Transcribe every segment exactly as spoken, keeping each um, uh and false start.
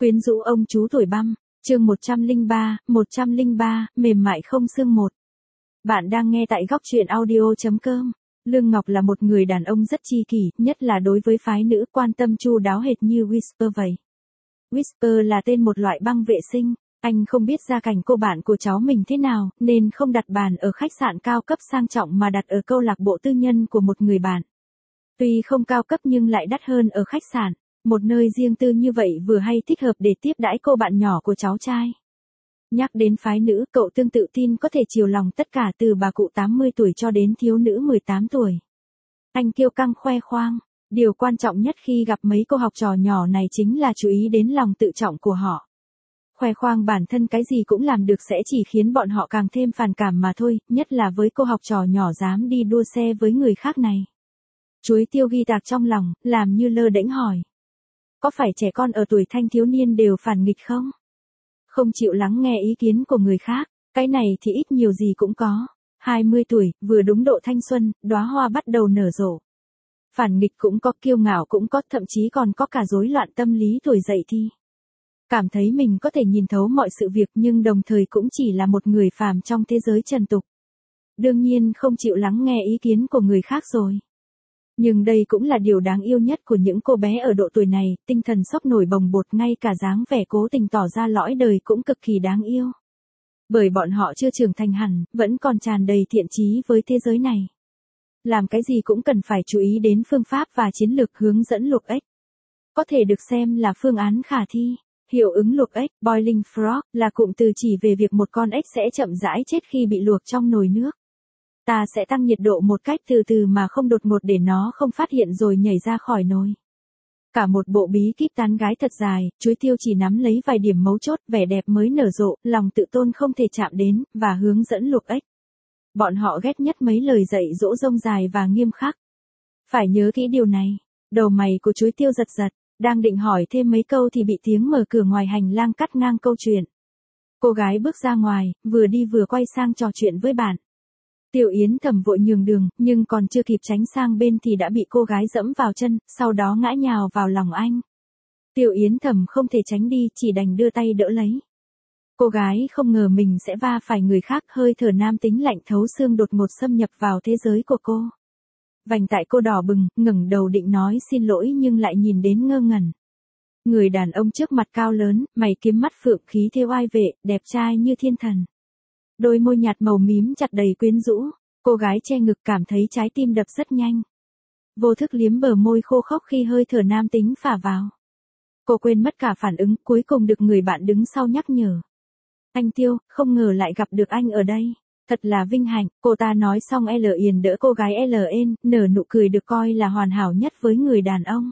Quyến rũ ông chú tuổi băm, chương một trăm lẻ ba, một trăm lẻ ba, mềm mại không xương một. Bạn đang nghe tại góc truyện audio chấm com. Lương Ngọc là một người đàn ông rất chi kỷ, nhất là đối với phái nữ, quan tâm chu đáo hệt như Whisper vậy. Whisper là tên một loại băng vệ sinh. Anh không biết gia cảnh cô bạn của cháu mình thế nào, nên không đặt bàn ở khách sạn cao cấp sang trọng mà đặt ở câu lạc bộ tư nhân của một người bạn. Tuy không cao cấp nhưng lại đắt hơn ở khách sạn. Một nơi riêng tư như vậy vừa hay thích hợp để tiếp đãi cô bạn nhỏ của cháu trai. Nhắc đến phái nữ, cậu tương tự tin có thể chiều lòng tất cả từ bà cụ tám mươi tuổi cho đến thiếu nữ mười tám tuổi. Anh kiêu căng khoe khoang. Điều quan trọng nhất khi gặp mấy cô học trò nhỏ này chính là chú ý đến lòng tự trọng của họ. Khoe khoang bản thân cái gì cũng làm được sẽ chỉ khiến bọn họ càng thêm phản cảm mà thôi, nhất là với cô học trò nhỏ dám đi đua xe với người khác này. Chuối tiêu ghi tạc trong lòng, làm như lơ đễnh hỏi. Có phải trẻ con ở tuổi thanh thiếu niên đều phản nghịch không? Không chịu lắng nghe ý kiến của người khác, cái này thì ít nhiều gì cũng có. hai mươi tuổi, vừa đúng độ thanh xuân, đóa hoa bắt đầu nở rộ. Phản nghịch cũng có, kiêu ngạo cũng có, thậm chí còn có cả rối loạn tâm lý tuổi dậy thì. Cảm thấy mình có thể nhìn thấu mọi sự việc nhưng đồng thời cũng chỉ là một người phàm trong thế giới trần tục. Đương nhiên không chịu lắng nghe ý kiến của người khác rồi. Nhưng đây cũng là điều đáng yêu nhất của những cô bé ở độ tuổi này, tinh thần sốc nổi bồng bột, ngay cả dáng vẻ cố tình tỏ ra lõi đời cũng cực kỳ đáng yêu. Bởi bọn họ chưa trưởng thành hẳn, vẫn còn tràn đầy thiện chí với thế giới này. Làm cái gì cũng cần phải chú ý đến phương pháp và chiến lược hướng dẫn luộc ếch. Có thể được xem là phương án khả thi. Hiệu ứng luộc ếch, boiling frog, là cụm từ chỉ về việc một con ếch sẽ chậm rãi chết khi bị luộc trong nồi nước. Ta sẽ tăng nhiệt độ một cách từ từ mà không đột ngột để nó không phát hiện rồi nhảy ra khỏi nồi. Cả một bộ bí kíp tán gái thật dài, chuối tiêu chỉ nắm lấy vài điểm mấu chốt, vẻ đẹp mới nở rộ, lòng tự tôn không thể chạm đến, và hướng dẫn luộc ếch. Bọn họ ghét nhất mấy lời dạy dỗ rông dài và nghiêm khắc. Phải nhớ kỹ điều này. Đầu mày của chuối tiêu giật giật, đang định hỏi thêm mấy câu thì bị tiếng mở cửa ngoài hành lang cắt ngang câu chuyện. Cô gái bước ra ngoài, vừa đi vừa quay sang trò chuyện với bạn. Tiểu Yến Thầm vội nhường đường, nhưng còn chưa kịp tránh sang bên thì đã bị cô gái dẫm vào chân, sau đó ngã nhào vào lòng anh. Tiểu Yến Thầm không thể tránh đi, chỉ đành đưa tay đỡ lấy. Cô gái không ngờ mình sẽ va phải người khác, hơi thở nam tính lạnh thấu xương đột ngột xâm nhập vào thế giới của cô. Vành tại cô đỏ bừng, ngẩng đầu định nói xin lỗi nhưng lại nhìn đến ngơ ngẩn. Người đàn ông trước mặt cao lớn, mày kiếm mắt phượng, khí thế oai vệ, đẹp trai như thiên thần. Đôi môi nhạt màu mím chặt đầy quyến rũ, cô gái che ngực cảm thấy trái tim đập rất nhanh. Vô thức liếm bờ môi khô khốc khi hơi thở nam tính phả vào. Cô quên mất cả phản ứng, cuối cùng được người bạn đứng sau nhắc nhở. Anh Tiêu, không ngờ lại gặp được anh ở đây. Thật là vinh hạnh, cô ta nói xong L Yền đỡ cô gái L N, nở nụ cười được coi là hoàn hảo nhất với người đàn ông.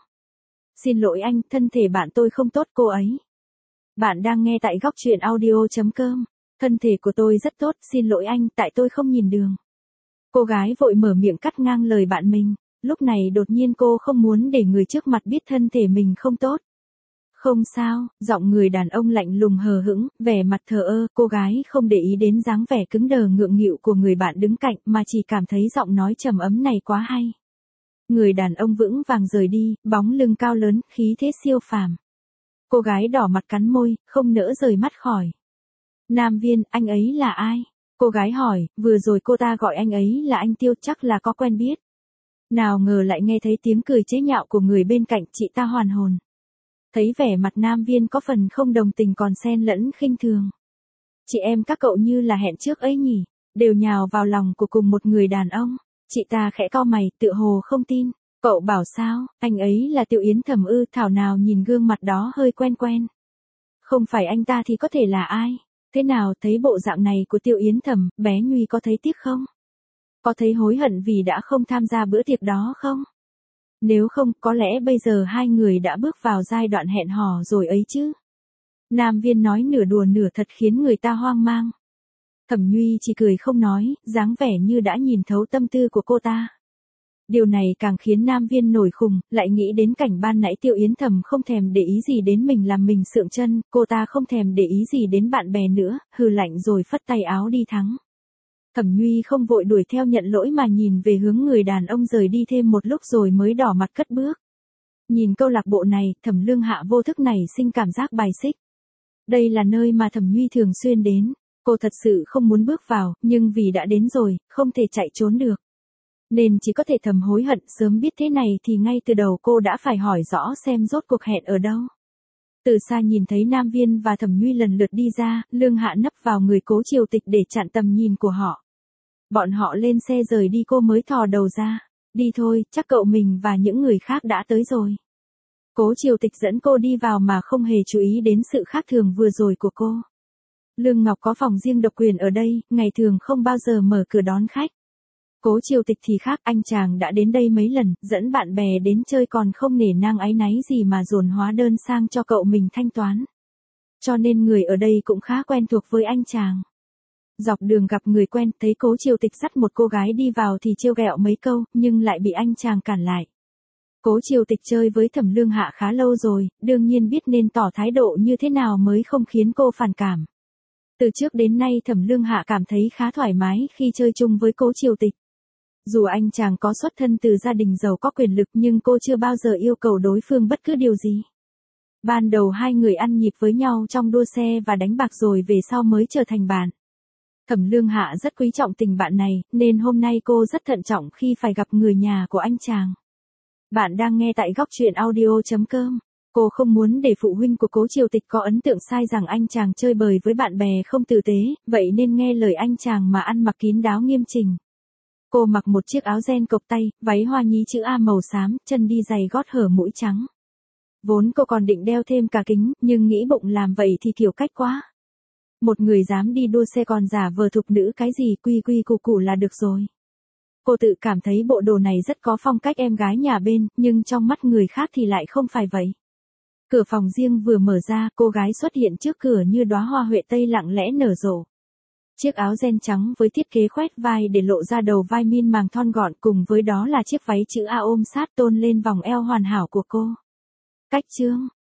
Xin lỗi anh, thân thể bạn tôi không tốt cô ấy. Bạn đang nghe tại góc truyện audio chấm com. Thân thể của tôi rất tốt, xin lỗi anh, tại tôi không nhìn đường. Cô gái vội mở miệng cắt ngang lời bạn mình, lúc này đột nhiên cô không muốn để người trước mặt biết thân thể mình không tốt. Không sao, giọng người đàn ông lạnh lùng hờ hững, vẻ mặt thờ ơ, cô gái không để ý đến dáng vẻ cứng đờ ngượng nghịu của người bạn đứng cạnh mà chỉ cảm thấy giọng nói trầm ấm này quá hay. Người đàn ông vững vàng rời đi, bóng lưng cao lớn, khí thế siêu phàm. Cô gái đỏ mặt cắn môi, không nỡ rời mắt khỏi. Nam Viên, anh ấy là ai? Cô gái hỏi, vừa rồi cô ta gọi anh ấy là anh Tiêu, chắc là có quen biết. Nào ngờ lại nghe thấy tiếng cười chế nhạo của người bên cạnh, chị ta hoàn hồn. Thấy vẻ mặt Nam Viên có phần không đồng tình còn xen lẫn khinh thường. Chị em các cậu như là hẹn trước ấy nhỉ, đều nhào vào lòng của cùng một người đàn ông. Chị ta khẽ cau mày, tựa hồ không tin. Cậu bảo sao, anh ấy là Tiểu Yến Thầm ư? Thảo nào nhìn gương mặt đó hơi quen quen. Không phải anh ta thì có thể là ai? Thế nào, thấy bộ dạng này của Tiểu Yến Thầm, bé Nhuy có thấy tiếc không? Có thấy hối hận vì đã không tham gia bữa tiệc đó không? Nếu không, có lẽ bây giờ hai người đã bước vào giai đoạn hẹn hò rồi ấy chứ. Nam Viên nói nửa đùa nửa thật khiến người ta hoang mang. Thẩm Nhuy chỉ cười không nói, dáng vẻ như đã nhìn thấu tâm tư của cô ta. Điều này càng khiến Nam Viên nổi khùng, lại nghĩ đến cảnh ban nãy Tiểu Yến Thầm không thèm để ý gì đến mình làm mình sượng chân, cô ta không thèm để ý gì đến bạn bè nữa, hừ lạnh rồi phất tay áo đi thắng. Thẩm Nhuy không vội đuổi theo nhận lỗi mà nhìn về hướng người đàn ông rời đi thêm một lúc rồi mới đỏ mặt cất bước. Nhìn câu lạc bộ này, Thẩm Lương Hạ vô thức nảy sinh cảm giác bài xích. Đây là nơi mà Thẩm Nhuy thường xuyên đến. Cô thật sự không muốn bước vào, nhưng vì đã đến rồi, không thể chạy trốn được. Nên chỉ có thể thầm hối hận, sớm biết thế này thì ngay từ đầu cô đã phải hỏi rõ xem rốt cuộc hẹn ở đâu. Từ xa nhìn thấy Nam Viên và Thẩm Nhuy lần lượt đi ra, Lương Hạ nấp vào người Cố Triều Tịch để chặn tầm nhìn của họ. Bọn họ lên xe rời đi, cô mới thò đầu ra. Đi thôi, chắc cậu mình và những người khác đã tới rồi. Cố Triều Tịch dẫn cô đi vào mà không hề chú ý đến sự khác thường vừa rồi của cô. Lương Ngọc có phòng riêng độc quyền ở đây, ngày thường không bao giờ mở cửa đón khách. Cố Triều Tịch thì khác, anh chàng đã đến đây mấy lần, dẫn bạn bè đến chơi còn không nể nang áy náy gì mà dồn hóa đơn sang cho cậu mình thanh toán. Cho nên người ở đây cũng khá quen thuộc với anh chàng. Dọc đường gặp người quen, thấy Cố Triều Tịch dắt một cô gái đi vào thì trêu ghẹo mấy câu, nhưng lại bị anh chàng cản lại. Cố Triều Tịch chơi với Thẩm Lương Hạ khá lâu rồi, đương nhiên biết nên tỏ thái độ như thế nào mới không khiến cô phản cảm. Từ trước đến nay Thẩm Lương Hạ cảm thấy khá thoải mái khi chơi chung với Cố Triều Tịch. Dù anh chàng có xuất thân từ gia đình giàu có quyền lực nhưng cô chưa bao giờ yêu cầu đối phương bất cứ điều gì. Ban đầu hai người ăn nhịp với nhau trong đua xe và đánh bạc rồi về sau mới trở thành bạn. Thẩm Lương Hạ rất quý trọng tình bạn này, nên hôm nay cô rất thận trọng khi phải gặp người nhà của anh chàng. Bạn đang nghe tại góc truyện audio chấm com. Cô không muốn để phụ huynh của Cố Triều Tịch có ấn tượng sai rằng anh chàng chơi bời với bạn bè không tử tế, vậy nên nghe lời anh chàng mà ăn mặc kín đáo nghiêm chỉnh. Cô mặc một chiếc áo ren cộc tay, váy hoa nhí chữ A màu xám, chân đi giày gót hở mũi trắng. Vốn cô còn định đeo thêm cả kính, nhưng nghĩ bụng làm vậy thì kiểu cách quá. Một người dám đi đua xe còn giả vờ thục nữ cái gì, quy quy củ củ là được rồi. Cô tự cảm thấy bộ đồ này rất có phong cách em gái nhà bên, nhưng trong mắt người khác thì lại không phải vậy. Cửa phòng riêng vừa mở ra, cô gái xuất hiện trước cửa như đóa hoa huệ tây lặng lẽ nở rộ. Chiếc áo ren trắng với thiết kế khoét vai để lộ ra đầu vai min màng thon gọn, cùng với đó là chiếc váy chữ A ôm sát tôn lên vòng eo hoàn hảo của cô. Cách chương,